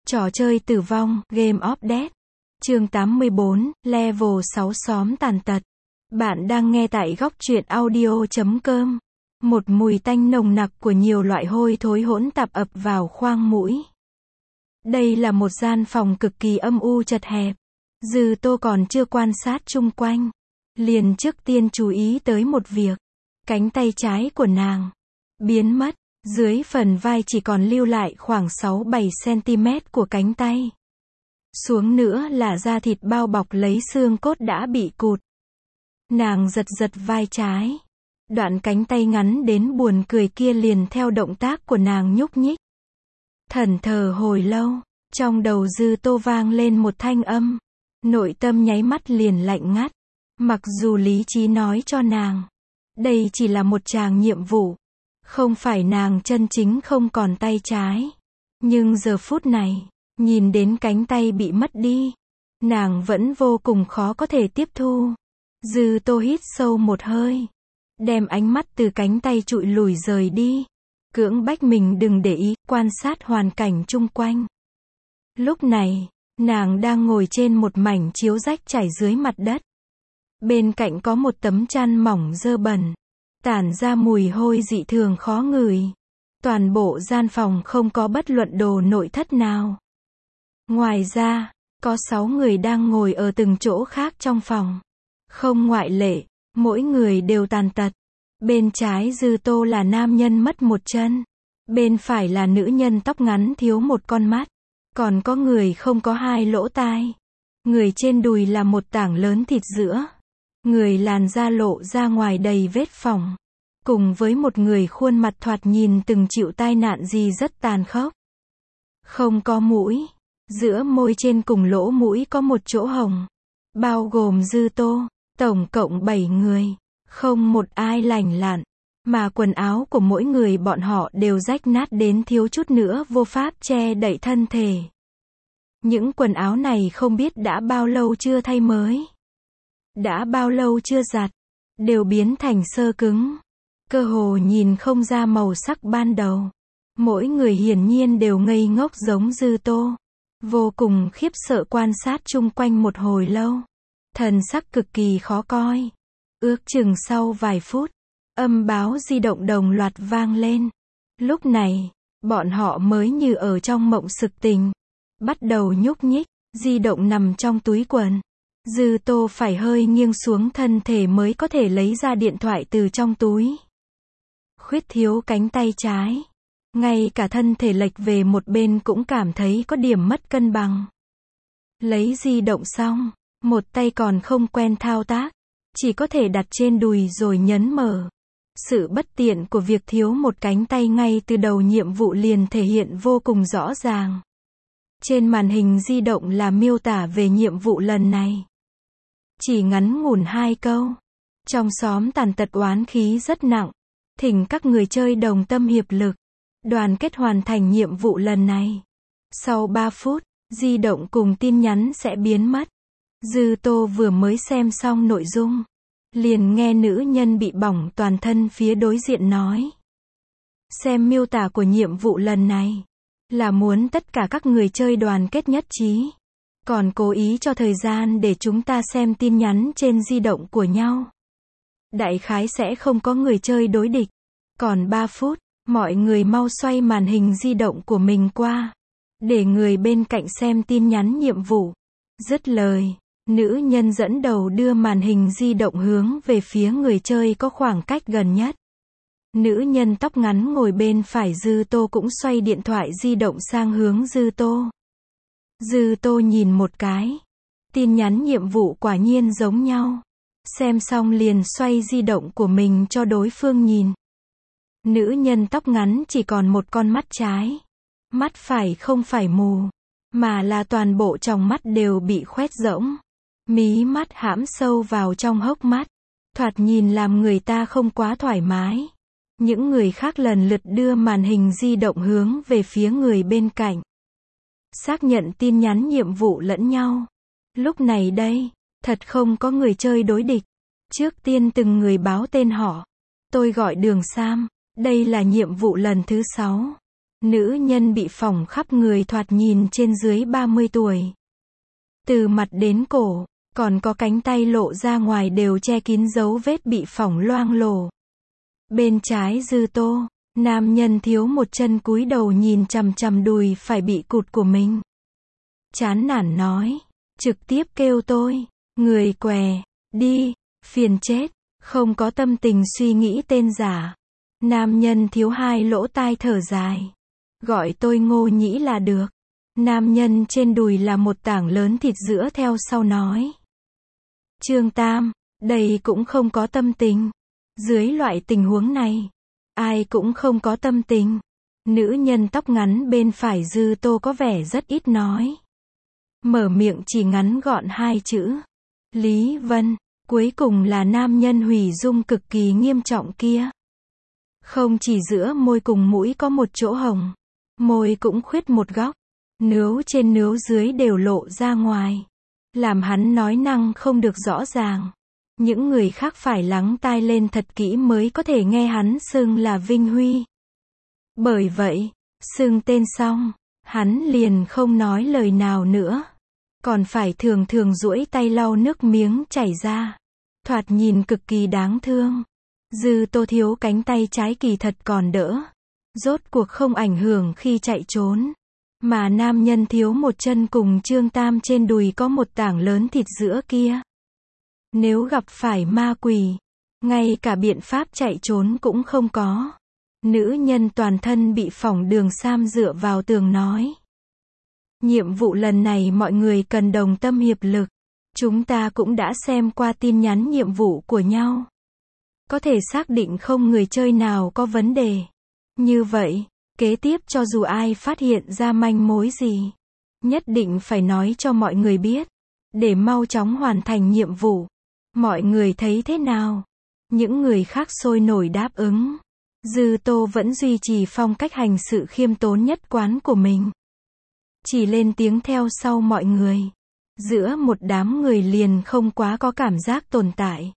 Trò chơi tử vong, Game of Death. Chương 84, Level 6 xóm tàn tật. Bạn đang nghe tại góc truyện audio.com. Một mùi tanh nồng nặc của nhiều loại hôi thối hỗn tạp ập vào khoang mũi. Đây là một gian phòng cực kỳ âm u chật hẹp. Dư Tô còn chưa quan sát chung quanh, liền trước tiên chú ý tới một việc. Cánh tay trái của nàng biến mất, dưới phần vai chỉ còn lưu lại khoảng 6-7 cm của cánh tay. Xuống nữa là da thịt bao bọc lấy xương cốt đã bị cụt. Nàng giật giật vai trái. Đoạn cánh tay ngắn đến buồn cười kia liền theo động tác của nàng nhúc nhích. Thẫn thờ hồi lâu, trong đầu Dư Tô vang lên một thanh âm. Nội tâm nháy mắt liền lạnh ngắt. Mặc dù lý trí nói cho nàng, đây chỉ là một tràng nhiệm vụ. Không phải nàng chân chính không còn tay trái. Nhưng giờ phút này, nhìn đến cánh tay bị mất đi, nàng vẫn vô cùng khó có thể tiếp thu. Dư Tô hít sâu một hơi, đem ánh mắt từ cánh tay trụi lùi rời đi. Cưỡng bách mình đừng để ý, quan sát hoàn cảnh chung quanh. Lúc này, nàng đang ngồi trên một mảnh chiếu rách trải dưới mặt đất. Bên cạnh có một tấm chăn mỏng dơ bẩn, tản ra mùi hôi dị thường khó ngửi. Toàn bộ gian phòng không có bất luận đồ nội thất nào. Ngoài ra, có 6 người đang ngồi ở từng chỗ khác trong phòng. Không ngoại lệ, mỗi người đều tàn tật. Bên trái Dư Tô là nam nhân mất một chân. Bên phải là nữ nhân tóc ngắn thiếu một con mắt. Còn có người không có 2 lỗ tai. Người trên đùi là một tảng lớn thịt giữa. Người làn da lộ ra ngoài đầy vết phỏng. Cùng với một người khuôn mặt thoạt nhìn từng chịu tai nạn gì rất tàn khốc. Không có mũi. Giữa môi trên cùng lỗ mũi có một chỗ hồng. Bao gồm Dư Tô, tổng cộng 7 người. Không một ai lành lặn. Mà quần áo của mỗi người bọn họ đều rách nát đến thiếu chút nữa vô pháp che đậy thân thể. Những quần áo này không biết đã bao lâu chưa thay mới. Đã bao lâu chưa giặt. Đều biến thành xơ cứng. Cơ hồ nhìn không ra màu sắc ban đầu. Mỗi người hiển nhiên đều ngây ngốc giống Dư Tô. Vô cùng khiếp sợ quan sát chung quanh một hồi lâu. Thần sắc cực kỳ khó coi. Ước chừng sau vài phút, âm báo di động đồng loạt vang lên. Lúc này, bọn họ mới như ở trong mộng sực tỉnh. Bắt đầu nhúc nhích, di động nằm trong túi quần. Dư Tô phải hơi nghiêng xuống thân thể mới có thể lấy ra điện thoại từ trong túi. Khuyết thiếu cánh tay trái. Ngay cả thân thể lệch về một bên cũng cảm thấy có điểm mất cân bằng. Lấy di động xong, một tay còn không quen thao tác. Chỉ có thể đặt trên đùi rồi nhấn mở. Sự bất tiện của việc thiếu một cánh tay ngay từ đầu nhiệm vụ liền thể hiện vô cùng rõ ràng. Trên màn hình di động là miêu tả về nhiệm vụ lần này. Chỉ ngắn ngủn 2 câu. Trong xóm tàn tật oán khí rất nặng. Thỉnh các người chơi đồng tâm hiệp lực. Đoàn kết hoàn thành nhiệm vụ lần này. Sau 3 phút, di động cùng tin nhắn sẽ biến mất. Dư Tô vừa mới xem xong nội dung. Liền nghe nữ nhân bị bỏng toàn thân phía đối diện nói. Xem miêu tả của nhiệm vụ lần này. Là muốn tất cả các người chơi đoàn kết nhất trí. Còn cố ý cho thời gian để chúng ta xem tin nhắn trên di động của nhau. Đại khái sẽ không có người chơi đối địch. Còn 3 phút, mọi người mau xoay màn hình di động của mình qua. Để người bên cạnh xem tin nhắn nhiệm vụ. Dứt lời, nữ nhân dẫn đầu đưa màn hình di động hướng về phía người chơi có khoảng cách gần nhất. Nữ nhân tóc ngắn ngồi bên phải Dư Tô cũng xoay điện thoại di động sang hướng Dư Tô. Dư Tô nhìn một cái. Tin nhắn nhiệm vụ quả nhiên giống nhau. Xem xong liền xoay di động của mình cho đối phương nhìn. Nữ nhân tóc ngắn chỉ còn một con mắt trái. Mắt phải không phải mù, mà là toàn bộ tròng mắt đều bị khoét rỗng. Mí mắt hãm sâu vào trong hốc mắt. Thoạt nhìn làm người ta không quá thoải mái. Những người khác lần lượt đưa màn hình di động hướng về phía người bên cạnh. Xác nhận tin nhắn nhiệm vụ lẫn nhau. Lúc này đây, thật không có người chơi đối địch. Trước tiên từng người báo tên họ. Tôi gọi Đường Sam. Đây là nhiệm vụ lần thứ 6. Nữ nhân bị phỏng khắp người thoạt nhìn trên dưới 30 tuổi. Từ mặt đến cổ, còn có cánh tay lộ ra ngoài đều che kín dấu vết bị phỏng loang lổ. Bên trái Dư Tô, nam nhân thiếu một chân cúi đầu nhìn chằm chằm đùi phải bị cụt của mình. Chán nản nói, trực tiếp kêu tôi, người què, đi, phiền chết, không có tâm tình suy nghĩ tên giả. Nam nhân thiếu hai lỗ tai thở dài. Gọi tôi Ngô Nhĩ là được. Nam nhân trên đùi là một tảng lớn thịt giữa theo sau nói. Trương Tam, đây cũng không có tâm tình. Dưới loại tình huống này, ai cũng không có tâm tình. Nữ nhân tóc ngắn bên phải Dư Tô có vẻ rất ít nói. Mở miệng chỉ ngắn gọn hai chữ. Lý Vân, cuối cùng là nam nhân hủy dung cực kỳ nghiêm trọng kia. Không chỉ giữa môi cùng mũi có một chỗ hồng, môi cũng khuyết một góc, nướu trên nướu dưới đều lộ ra ngoài. Làm hắn nói năng không được rõ ràng. Những người khác phải lắng tai lên thật kỹ mới có thể nghe hắn xưng là Vinh Huy. Bởi vậy, xưng tên xong, hắn liền không nói lời nào nữa. Còn phải thường thường duỗi tay lau nước miếng chảy ra. Thoạt nhìn cực kỳ đáng thương. Dư Tô thiếu cánh tay trái kỳ thật còn đỡ. Rốt cuộc không ảnh hưởng khi chạy trốn. Mà nam nhân thiếu một chân cùng Trương Tam trên đùi có một tảng lớn thịt giữa kia. Nếu gặp phải ma quỷ, ngay cả biện pháp chạy trốn cũng không có. Nữ nhân toàn thân bị phỏng đường sam dựa vào tường nói. Nhiệm vụ lần này mọi người cần đồng tâm hiệp lực. Chúng ta cũng đã xem qua tin nhắn nhiệm vụ của nhau. Có thể xác định không người chơi nào có vấn đề. Như vậy, kế tiếp cho dù ai phát hiện ra manh mối gì, nhất định phải nói cho mọi người biết, để mau chóng hoàn thành nhiệm vụ. Mọi người thấy thế nào? Những người khác sôi nổi đáp ứng. Dư Tô vẫn duy trì phong cách hành sự khiêm tốn nhất quán của mình. Chỉ lên tiếng theo sau mọi người. Giữa một đám người liền không quá có cảm giác tồn tại.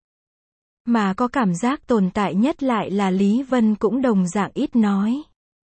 Mà có cảm giác tồn tại nhất lại là Lý Vân cũng đồng dạng ít nói.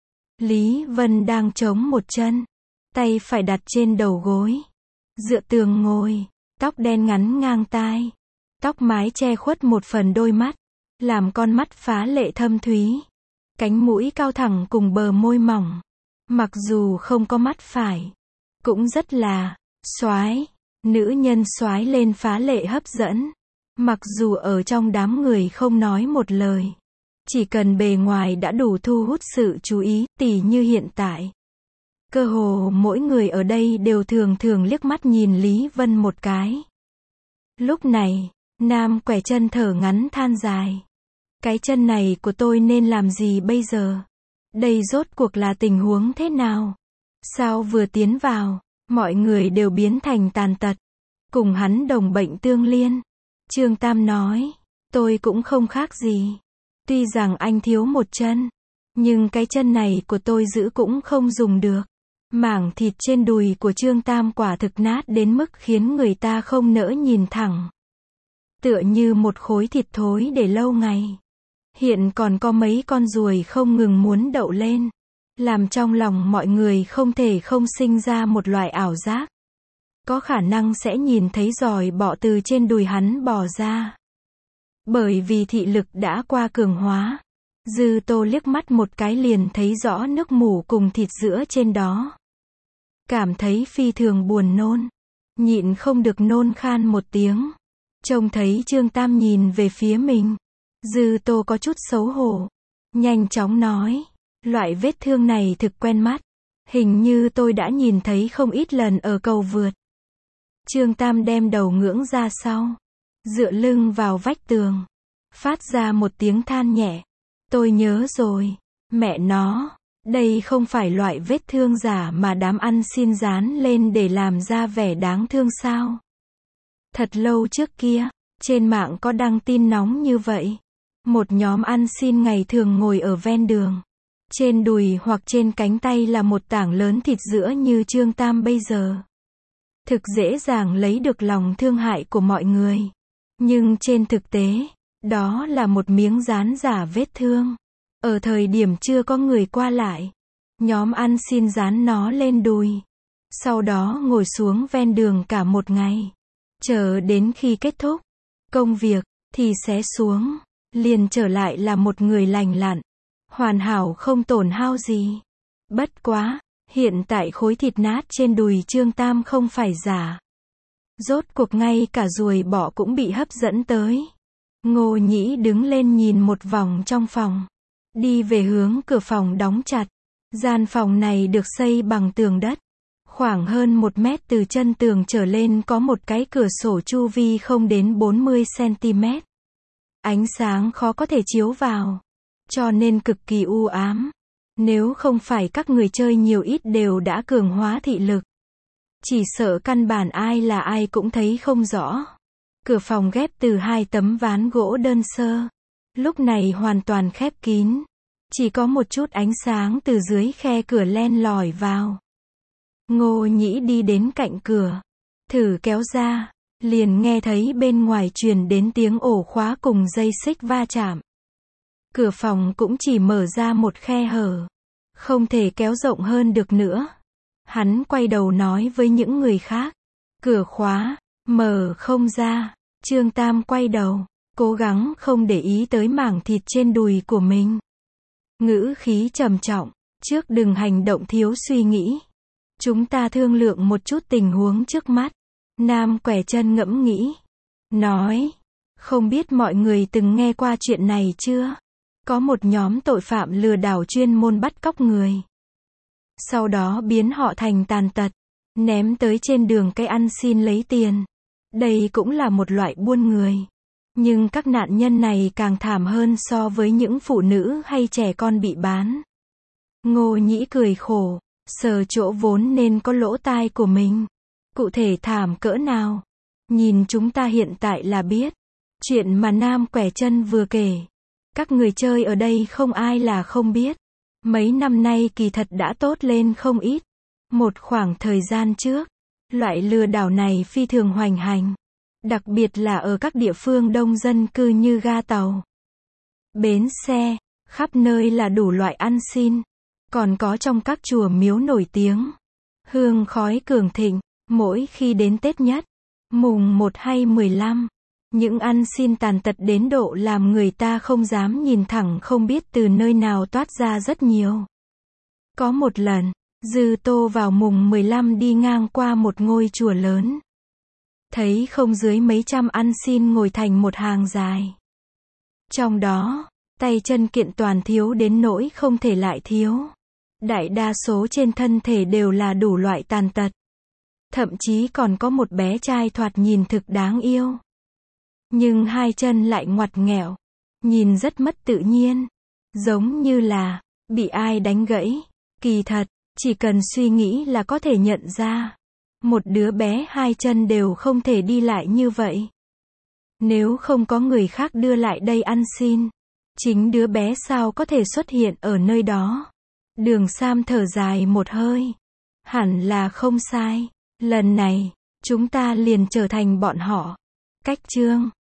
Lý Vân đang chống một chân, tay phải đặt trên đầu gối, dựa tường ngồi, tóc đen ngắn ngang tai, tóc mái che khuất một phần đôi mắt, làm con mắt phá lệ thâm thúy, cánh mũi cao thẳng cùng bờ môi mỏng, mặc dù không có mắt phải, cũng rất là soái. Nữ nhân soái lên phá lệ hấp dẫn, mặc dù ở trong đám người không nói một lời. Chỉ cần bề ngoài đã đủ thu hút sự chú ý, tỉ như hiện tại. Cơ hồ mỗi người ở đây đều thường thường liếc mắt nhìn Lý Vân một cái. Lúc này, nam quẻ chân thở ngắn than dài. Cái chân này của tôi nên làm gì bây giờ? Đây rốt cuộc là tình huống thế nào? Sao vừa tiến vào, mọi người đều biến thành tàn tật? Cùng hắn đồng bệnh tương liên. Trương Tam nói, tôi cũng không khác gì. Tuy rằng anh thiếu một chân, nhưng cái chân này của tôi giữ cũng không dùng được. Mảng thịt trên đùi của Trương Tam quả thực nát đến mức khiến người ta không nỡ nhìn thẳng. Tựa như một khối thịt thối để lâu ngày. Hiện còn có mấy con ruồi không ngừng muốn đậu lên. Làm trong lòng mọi người không thể không sinh ra một loại ảo giác. Có khả năng sẽ nhìn thấy giòi bọ từ trên đùi hắn bò ra. Bởi vì thị lực đã qua cường hóa. Dư Tô liếc mắt một cái liền thấy rõ nước mủ cùng thịt giữa trên đó. Cảm thấy phi thường buồn nôn. Nhịn không được nôn khan một tiếng. Trông thấy Trương Tam nhìn về phía mình. Dư Tô có chút xấu hổ. Nhanh chóng nói. Loại vết thương này thực quen mắt. Hình như tôi đã nhìn thấy không ít lần ở cầu vượt. Trương Tam đem đầu ngưỡng ra sau. Dựa lưng vào vách tường. Phát ra một tiếng than nhẹ. Tôi nhớ rồi. Mẹ nó. Đây không phải loại vết thương giả mà đám ăn xin dán lên để làm ra vẻ đáng thương sao? Thật lâu trước kia, trên mạng có đăng tin nóng như vậy. Một nhóm ăn xin ngày thường ngồi ở ven đường. Trên đùi hoặc trên cánh tay là một tảng lớn thịt giữa như Trương Tam bây giờ. Thực dễ dàng lấy được lòng thương hại của mọi người. Nhưng trên thực tế, đó là một miếng dán giả vết thương. Ở thời điểm chưa có người qua lại, Nhóm ăn xin dán nó lên đùi. Sau đó ngồi xuống ven đường cả một ngày. Chờ đến khi kết thúc công việc, thì sẽ xuống. Liền trở lại là một người lành lặn. Hoàn hảo không tổn hao gì. Bất quá, hiện tại khối thịt nát trên đùi Trương Tam không phải giả. Rốt cuộc ngay cả ruồi bọ cũng bị hấp dẫn tới. Ngô Nhĩ đứng lên nhìn một vòng trong phòng. Đi về hướng cửa phòng đóng chặt. Gian phòng này được xây bằng tường đất. Khoảng hơn 1 mét từ chân tường trở lên có một cái cửa sổ chu vi không đến 40 cm. Ánh sáng khó có thể chiếu vào. Cho nên cực kỳ u ám. Nếu không phải các người chơi nhiều ít đều đã cường hóa thị lực. Chỉ sợ căn bản ai là ai cũng thấy không rõ. Cửa phòng ghép từ 2 tấm ván gỗ đơn sơ. Lúc này hoàn toàn khép kín. Chỉ có một chút ánh sáng từ dưới khe cửa len lỏi vào. Ngô Nhĩ đi đến cạnh cửa. Thử kéo ra. Liền nghe thấy bên ngoài truyền đến tiếng ổ khóa cùng dây xích va chạm. Cửa phòng cũng chỉ mở ra một khe hở. Không thể kéo rộng hơn được nữa. Hắn quay đầu nói với những người khác. Cửa khóa, mở không ra. Trương Tam quay đầu, cố gắng không để ý tới mảng thịt trên đùi của mình. Ngữ khí trầm trọng, trước đừng hành động thiếu suy nghĩ. Chúng ta thương lượng một chút tình huống trước mắt. Nam quẻ chân ngẫm nghĩ. Nói, không biết mọi người từng nghe qua chuyện này chưa? Có một nhóm tội phạm lừa đảo chuyên môn bắt cóc người. Sau đó biến họ thành tàn tật. Ném tới trên đường cây ăn xin lấy tiền. Đây cũng là một loại buôn người. Nhưng các nạn nhân này càng thảm hơn so với những phụ nữ hay trẻ con bị bán. Ngô Nhĩ cười khổ, sờ chỗ vốn nên có lỗ tai của mình. Cụ thể thảm cỡ nào? Nhìn chúng ta hiện tại là biết. Chuyện mà Nam quẻ chân vừa kể. Các người chơi ở đây không ai là không biết. Mấy năm nay kỳ thật đã tốt lên không ít. Một khoảng thời gian trước, loại lừa đảo này phi thường hoành hành. Đặc biệt là ở các địa phương đông dân cư như ga tàu, bến xe, khắp nơi là đủ loại ăn xin. Còn có trong các chùa miếu nổi tiếng. Hương khói cường thịnh, mỗi khi đến Tết nhất, mùng 1 hay 15. Những ăn xin tàn tật đến độ làm người ta không dám nhìn thẳng không biết từ nơi nào toát ra rất nhiều. Có một lần, Dư Tô vào mùng 15 đi ngang qua một ngôi chùa lớn. Thấy không dưới mấy trăm ăn xin ngồi thành một hàng dài. Trong đó, tay chân kiện toàn thiếu đến nỗi không thể lại thiếu. Đại đa số trên thân thể đều là đủ loại tàn tật. Thậm chí còn có một bé trai thoạt nhìn thực đáng yêu. Nhưng hai chân lại ngoặt nghẹo. Nhìn rất mất tự nhiên. Giống như là bị ai đánh gãy. Kỳ thật, chỉ cần suy nghĩ là có thể nhận ra. Một đứa bé hai chân đều không thể đi lại như vậy. Nếu không có người khác đưa lại đây ăn xin, chính đứa bé sao có thể xuất hiện ở nơi đó. Đường Sam thở dài một hơi. Hẳn là không sai. Lần này, chúng ta liền trở thành bọn họ. Cách chương